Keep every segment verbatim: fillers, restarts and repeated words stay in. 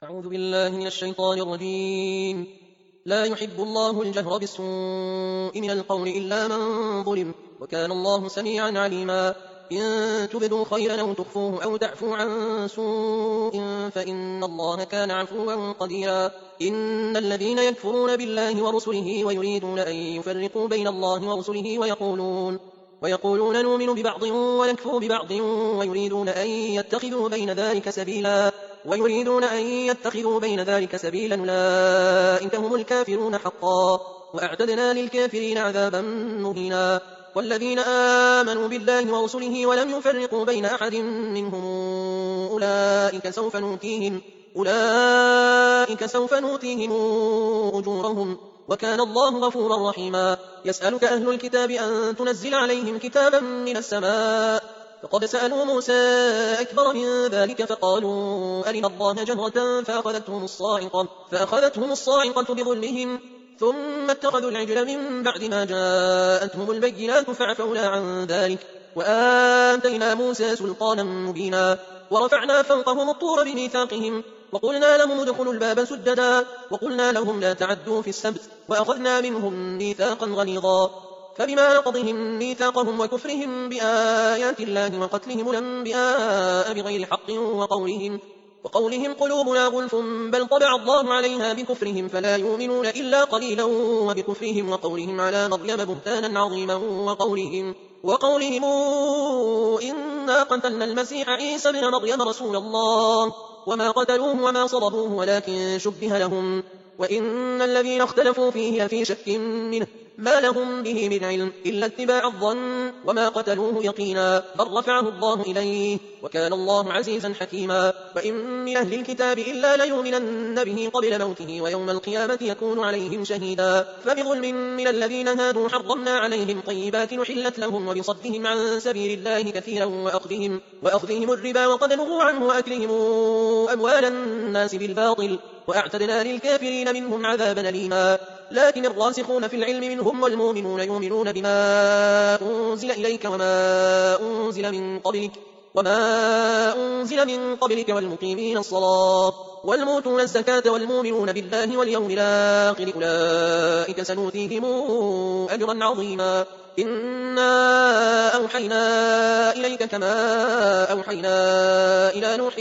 أعوذ بالله من الشيطان الرجيم. لا يحب الله الجهر بالسوء من القول إلا من ظلم، وكان الله سميعا عليما. إن تبدوا خيرا أو تخفوه أو تعفوا عن سوء فإن الله كان عفوا قديرا. إن الذين يكفرون بالله ورسله ويريدون أن يفرقوا بين الله ورسله ويقولون ويقولون نؤمن ببعض ونكفر ببعض ويريدون أن يتخذوا بين ذلك سبيلا ويريدون أن يتخذوا بين ذلك سبيلا أولئك هم الكافرون حقا، وأعتدنا للكافرين عذابا مهينا. والذين آمنوا بالله ورسله ولم يفرقوا بين أحد منهم أولئك سوف نؤتيهم أولئك سوف نؤتيهم أجورهم، وكان الله غفورا رحيما. يسألك أهل الكتاب أن تنزل عليهم كتابا من السماء، فقد سألوا موسى أكبر من ذلك فقالوا أرنا الله جهرة فأخذتهم الصاعقة, فأخذتهم الصاعقة بظلمهم ثم اتخذوا العجل من بعد ما جاءتهم البينات فعفونا عن ذلك وآتينا موسى سلطانا مبينا. ورفعنا فوقهم الطور بميثاقهم وقلنا لهم ادخلوا الباب سجدا وقلنا لهم لا تعدوا في السبت وأخذنا منهم ميثاقا غليظا. فبما نقضهم ميثاقهم وكفرهم بآيات الله وقتلهم الأنبياء بغير حق وقولهم, وقولهم قلوبنا غلف بل طبع الله عليها بكفرهم فلا يؤمنون إلا قليلا وبكفرهم وقولهم على مريم بهتانا عظيما وقولهم, وقولهم إنا قتلنا المسيح عيسى بن مريم رسول الله وما قتلوه وما صلبوه ولكن شبه لهم وإن الذين اختلفوا فيه لفي شك منه ما لهم به من علم إلا اتباع الظن وما قتلوه يقينا بل رفعه الله إليه وكان الله عزيزا حكيما. وإن من أهل الكتاب إلا ليؤمنن به قبل موته ويوم القيامة يكون عليهم شهيدا. فبظلم من الذين هادوا حرمنا عليهم طيبات نحلت لهم وبصدهم عن سبيل الله كثيرا وأخذهم, وأخذهم الربا وقد نهوا عنه وأكلهم أموال الناس بالباطل وأعتدنا للكافرين منهم عذابا أليما. لكن الراسخون في العلم منهم والمؤمنون يؤمنون بما أنزل إليك وما أنزل من قبلك وما أنزل من قبلك والمقيمين الصلاة والمؤتون الزكاة والمؤمنون بالله واليوم الآخر أولئك سنؤتيهم أجرا عظيما. إنا أوحينا إليك كما أوحينا إلى نوح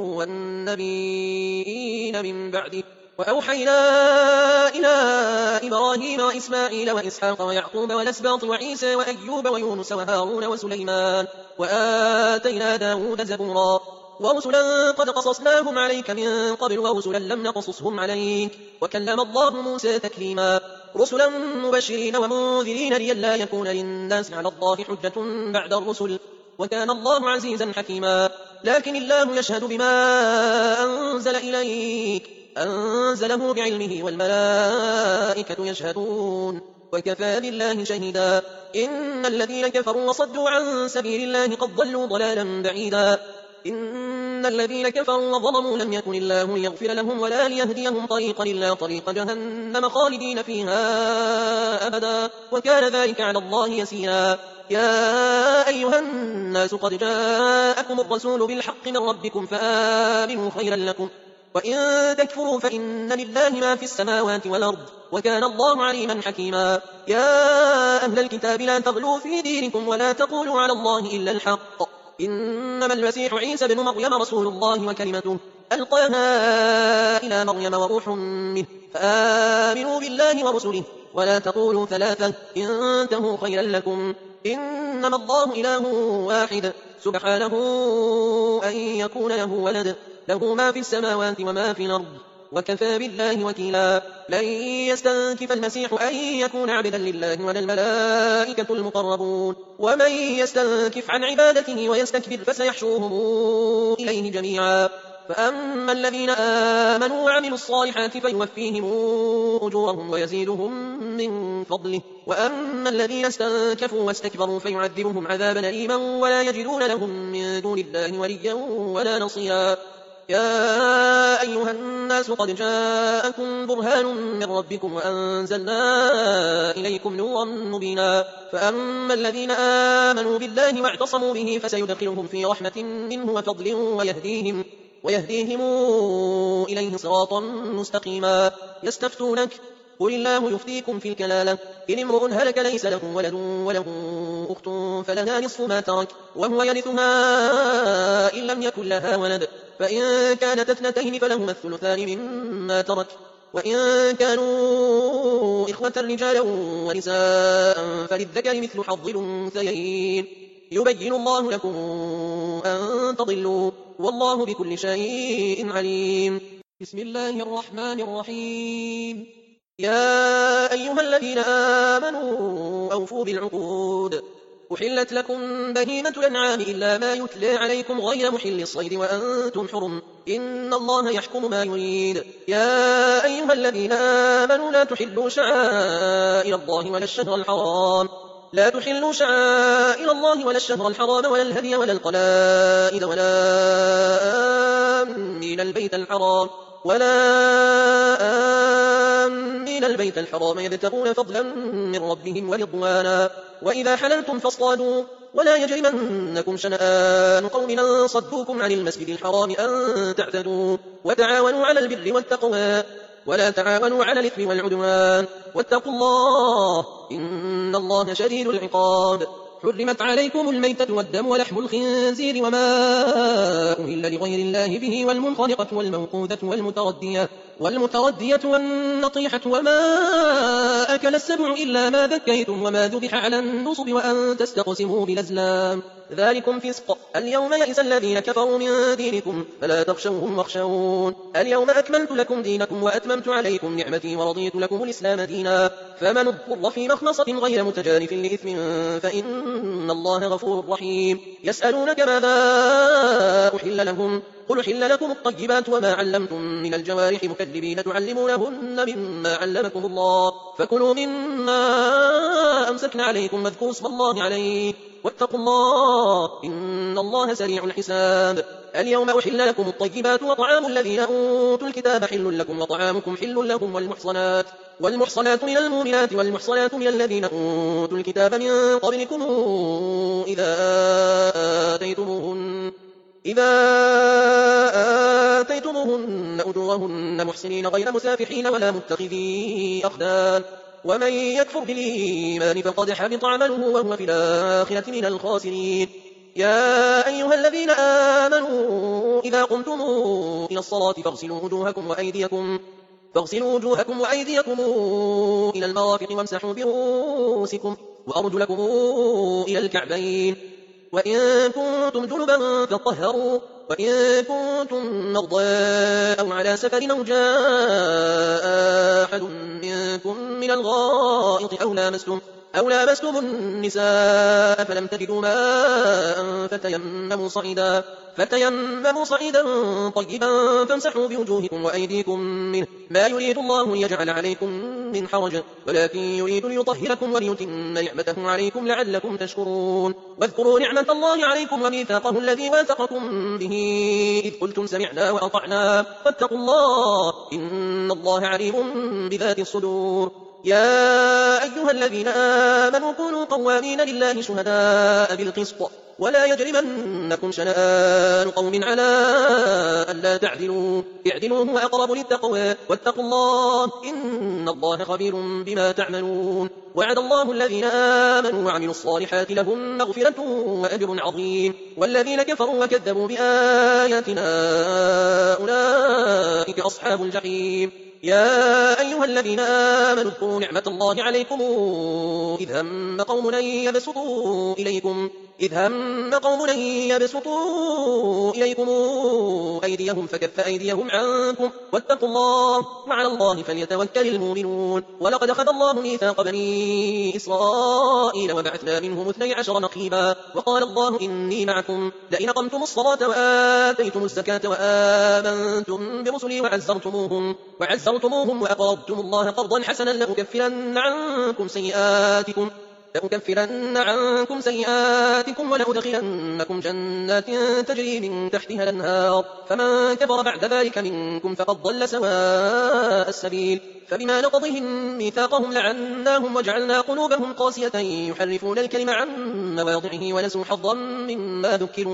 والنبيين من بعده وأوحينا إلى إبراهيم وإسماعيل وإسحاق ويعقوب والأسباط وعيسى وأيوب ويونس وهارون وسليمان وآتينا داود زبورا. ورسلا قد قصصناهم عليك من قبل ورسلا لم نقصصهم عليك وكلم الله موسى تكليما. رسلا مبشرين ومنذرين لئلا يكون للناس على الله حجة بعد الرسل وكان الله عزيزا حكيما. لكن الله يشهد بما أنزل إليك أنزله بعلمه والملائكة يشهدون وكفى بالله شهيدا. إن الذين كفروا وصدوا عن سبيل الله قد ضلوا ضلالا بعيدا. إن الذين كفروا وظلموا لم يكن الله ليغفر لهم ولا ليهديهم طريقا إلا طريق جهنم خالدين فيها أبدا وكان ذلك على الله يسيرا. يا أيها الناس قد جاءكم الرسول بالحق من ربكم فآمنوا خيرا لكم وإن تكفروا فإن لله ما في السماوات والأرض وكان الله عليما حكيما. يا أهل الكتاب لا تغلوا في دينكم ولا تقولوا على الله إلا الحق إنما المسيح عيسى بن مريم رسول الله وكلمته ألقاها إلى مريم وروح منه فآمنوا بالله ورسله ولا تقولوا ثلاثة انتهوا خيرا لكم إنما الله إله واحد سبحانه أن يكون له ولد له ما في السماوات وما في الأرض وكفى بالله وكيلا. لن يستنكف المسيح أن يكون عبدا لله ولا الملائكة المقربون ومن يستنكف عن عبادته ويستكبر فسيحشرهم إليه جميعا. فأما الذين آمنوا وعملوا الصالحات فيوفيهم أجورهم ويزيدهم من فضله وأما الذين استنكفوا واستكبروا فيعذبهم عذابا أليما ولا يجدون لهم من دون الله وليا ولا نصيرا. يا أيها الناس قد جاءكم برهان من ربكم وأنزلنا إليكم نورا مبينا. فأما الذين آمنوا بالله واعتصموا به فسيدخلهم في رحمة منه وفضل ويهديهم, ويهديهم إليه صراطا مستقيما. يستفتونك قل الله يفتيكم في الكلالة إن امرؤ هلك ليس له ولد وله أخت فلها نصف ما ترك وهو يرثها إن لم يكن لها ولد فإن كانت اثنتين فلهما الثلثان مما ترك وإن كانوا إخوة رجالا ونساء فللذكر مثل حظ الأنثيين يبين الله لكم أن تضلوا والله بكل شيء عليم. بسم الله الرحمن الرحيم. يا أيها الذين آمنوا أوفوا بالعقود أحلت لكم بهيمة الأنعام إلا ما يتلى عليكم غير محل الصيد وأنتم حرم إن الله يحكم ما يريد. يا أيها الذين آمنوا لا تحلوا شعائر الله ولا الشهر الحرام لا تحلوا شعائر الله ولا الشهر الحرام ولا الهدي ولا القلائد ولا آمين البيت الحرام ولا آمين البيت الحرام يبتغون فضلا من ربهم ورضوانا وإذا حللتم فاصطادوا ولا يجرمنكم شنآن قوم أن صدوكم عن المسجد الحرام أن تعتدوا وتعاونوا على البر والتقوى ولا تعاونوا على الإثم والعدوان واتقوا الله إن الله شديد العقاب. حرمت عليكم الميتة والدم ولحم الخنزير وما أهل لغير الله به والمنخنقة والموقوذة والمتردية والمتردية والنطيحة وما أكل السبع إلا ما ذكيتم وما ذبح على النصب وأن تستقسموا بالأزلام ذلكم فسق. اليوم يئس الذين كفروا من دينكم فلا تخشوهم واخشون. اليوم أكملت لكم دينكم وأتممت عليكم نعمتي ورضيت لكم الإسلام دينا فمن اضطر في مخنصة غير متجانف لإثم فإن الله غفور رحيم. يسألونك ماذا أحل لهم قل حل لكم الطيبات وما علمتم من الجوارح مكذبين تعلمونهن مما علمكم الله فكلوا مما أمسكن عليكم واذكروا اسم الله عليه واتقوا الله إن الله سريع الحساب. اليوم أحل لكم الطيبات وطعام الذين أوتوا الكتاب حل لكم وطعامكم حل لهم والمحصنات والمحصنات من المؤمنات والمحصنات من الذين أوتوا الكتاب من قبلكم إذا آتيتموهن إذا آتيتموهن أجورهن محسنين غير مسافحين ولا متخذي أخدان ومن يكفر بالإيمان فقد حبط عمله وهو في الآخرة من الخاسرين. يا أيها الذين آمنوا إذا قمتم إلى الصلاة فاغسلوا وجوهكم وأيديكم فاغسلوا وجوهكم وأيديكم إلى المرافق وامسحوا برؤوسكم وأرجلكم إلى الكعبين وإن كنتم جنبا فاطهروا وإن كنتم مرضى أو على سفر أو جاء أحد منكم من الغائط أو لامستم أو لامستم النساء فلم تجدوا ماء فتيمموا صعيدا فتيمموا صعيدا طيبا فامسحوا بوجوهكم وأيديكم منه ما يريد الله ليجعل عليكم من حرج ولكن يريد ليطهركم وليتم نعمته عليكم لعلكم تشكرون. واذكروا نعمة الله عليكم وميثاقه الذي واثقكم به إذ قلتم سمعنا وأطعنا واتقوا الله إن الله عليم بذات الصدور. يا أيها الذين آمنوا كونوا قوامين لله شهداء بالقسط ولا يجرمنكم شنآن قوم على ألا تعدلوا اعدلوا هو أقرب للتقوى واتقوا الله إن الله خبير بما تعملون. وعد الله الذين آمنوا وعملوا الصالحات لهم مغفرة وأجر عظيم والذين كفروا وكذبوا بآياتنا أولئك أصحاب الجحيم. يا أيها الذين آمنوا اذكروا نعمة الله عليكم إذ هم قوم أن يبسطوا إليكم إذ هم قوم أن يبسطوا إليكم أيديهم فكف أيديهم عنكم واتقوا الله وعلى الله فليتوكل المؤمنون. ولقد أخذ الله ميثاق بني إسرائيل وبعثنا منهم اثني عشر نقيبا وقال الله إني معكم لئن أقمتم الصلاة وآتيتم الزكاة وآمنتم برسلي وعزرتموهم وعزرتموهم وأقرضتم الله قرضا حسنا لأكفرن عنكم سيئاتكم لأكفرن عنكم سيئاتكم ولأدخلنكم جنات تجري من تحتها الأنهار فمن كفر بعد ذلك منكم فقد ضل سواء السبيل. فبما نقضهم ميثاقهم لعناهم وجعلنا قلوبهم قاسية يحرفون الكلم عن مواضعه ونسوا حظا مما ذكروا به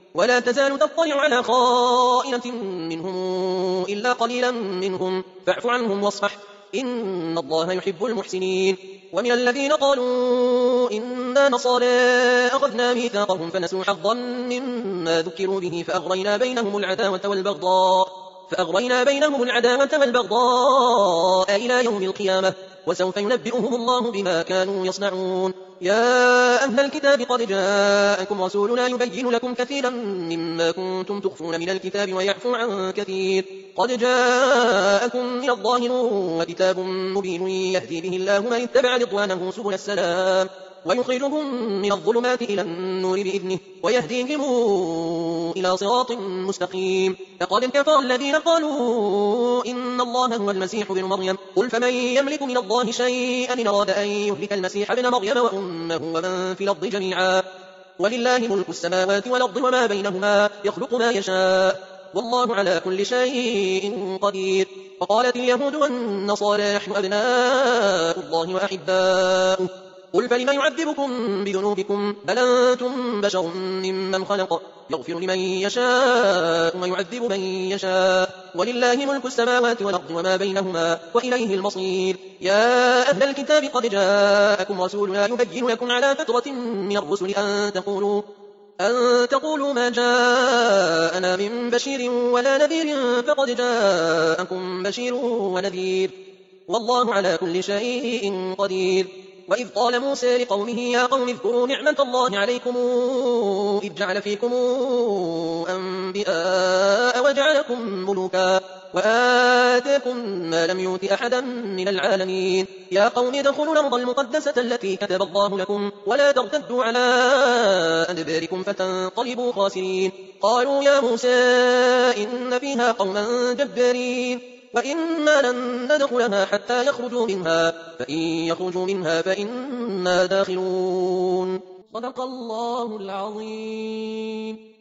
ولا تزال تطلع على خائنة منهم إلا قليلا منهم فاعف عنهم واصفح إن الله يحب المحسنين. ومن الذين قالوا إنا نصارى أخذنا ميثاقهم فنسوا حظا مما ذكروا به فأغرينا بينهم العداوة والبغضاء فأغرينا بينهم العداوة والبغضاء إلى يوم القيامة وسوف ينبئهم الله بما كانوا يصنعون. يا أهل الكتاب قد جاءكم رسولنا يبين لكم كثيرا مما كنتم تخفون من الكتاب ويعفو عن كثير قد جاءكم من الله نور وكتاب مبين يهدي به الله من اتبع رضوانه سبل السلام ويخرجهم من الظلمات إلى النور بإذنه ويهديهم إلى صراط مستقيم. لقد كفر الذين قالوا إن الله هو المسيح ابن مريم قل فمن يملك من الله شيئا إن أراد أن يهلك المسيح ابن مريم وأمه ومن في الأرض جميعا ولله ملك السماوات والأرض وما بينهما يخلق ما يشاء والله على كل شيء قدير. وقالت اليهود والنصارى نحن أبناء الله وأحباؤه قل فلم يعذبكم بذنوبكم بل أنتم بشر ممن خلق يغفر لمن يشاء ويعذب من يشاء ولله ملك السماوات والأرض وما بينهما وإليه المصير. يا أهل الكتاب قد جاءكم رسولنا يبين لكم على فترة من الرسل أن تقولوا أن تقولوا ما جاءنا من بشير ولا نذير فقد جاءكم بشير ونذير والله على كل شيء قدير. وإذ قال موسى لقومه يا قوم اذكروا نعمة الله عليكم إذ جعل فيكم أنبياء وجعلكم ملوكا وآتاكم ما لم يؤت أحدا من العالمين. يا قوم ادخلوا الأرض المقدسة التي كتب الله لكم ولا ترتدوا على أدباركم فتنقلبوا خاسرين. قالوا يا موسى إن فيها قوما جبارين وإنا لن ندخلها حتى يخرجوا منها فإن يخرجوا منها فإنا داخلون. صدق الله العظيم.